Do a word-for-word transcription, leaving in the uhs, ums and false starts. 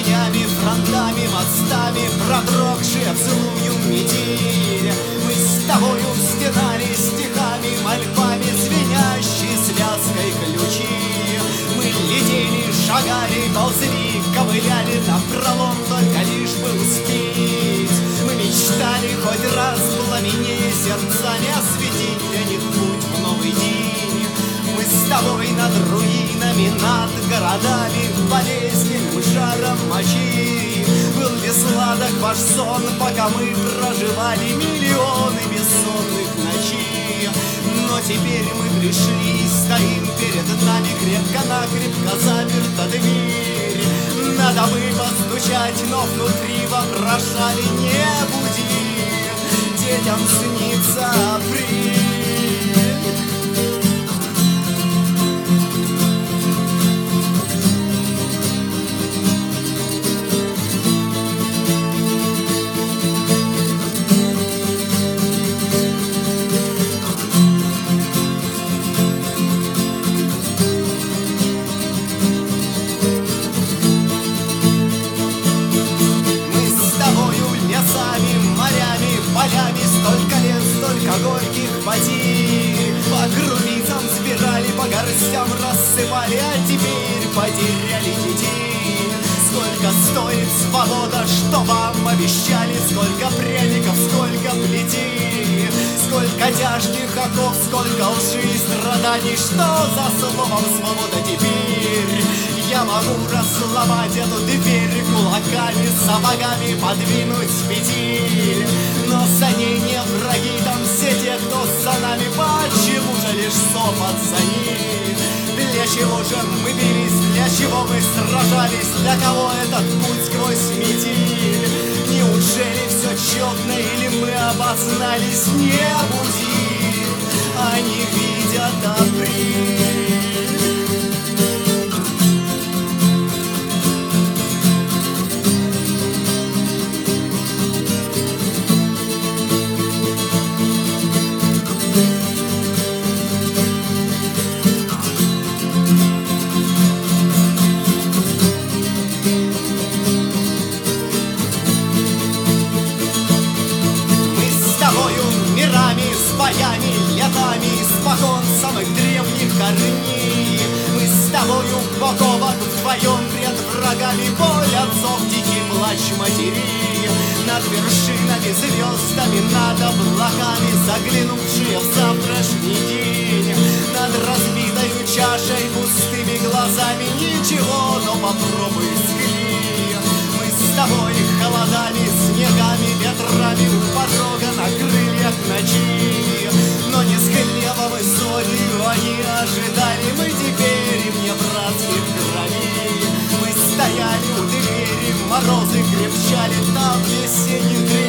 тенями, фронтами, мостами, продрогшие в злую метель. Мы с тобою стенали стихами, мольбами, звенящей связкой ключи. Мы летели, шагали, ползли, ковыляли напролом, только лишь бы успеть. Мы мечтали хоть раз пламенее сердцами осветить для них путь в новый день. Мы с тобой над руинами, над городами, болезненным жаром мочи. Был ли сладок ваш сон, пока мы проживали миллионы бессонных ночей? Но теперь мы пришли, стоим перед нами, крепко-накрепко заперта дверь. Надо бы постучать, но внутри вопрошали: не буди, детям снится апрель. Полями столько лет, столько горьких потерь. По крупицам сбирали, по горстям рассыпали, а теперь потеряли детей. Сколько стоит свобода, что вам обещали, сколько пряников, сколько плетей. Сколько тяжких оков, сколько лжи и страданий, что за словом свобода теперь? Я могу разломать эту дверь кулаками, сапогами подвинуть петель, но за ней не враги, там все те, кто за нами. Почему же лишь сопот за ней? Для чего же мы бились, для чего мы сражались, для кого этот путь сквозь метель? Неужели все четно или мы обознались? Не буди, они видят апрель. Боями, летами, испокон самых древних корней. Мы с тобою бок о бок вдвоем пред врагами, боль отцов, дикий плач матерей. Над вершинами, звездами, над облаками, заглянувшие в завтрашний день. Над разбитою чашей, пустыми глазами, ничего, но попробуй взгляни. Мы с тобой холодами, снегами, ветрами, у порога на крыльях ночи. Но не с хлебом и солью они ожидали. Мы теперь им не братских кровей. Мы стояли у двери, морозы крепчали, там весенний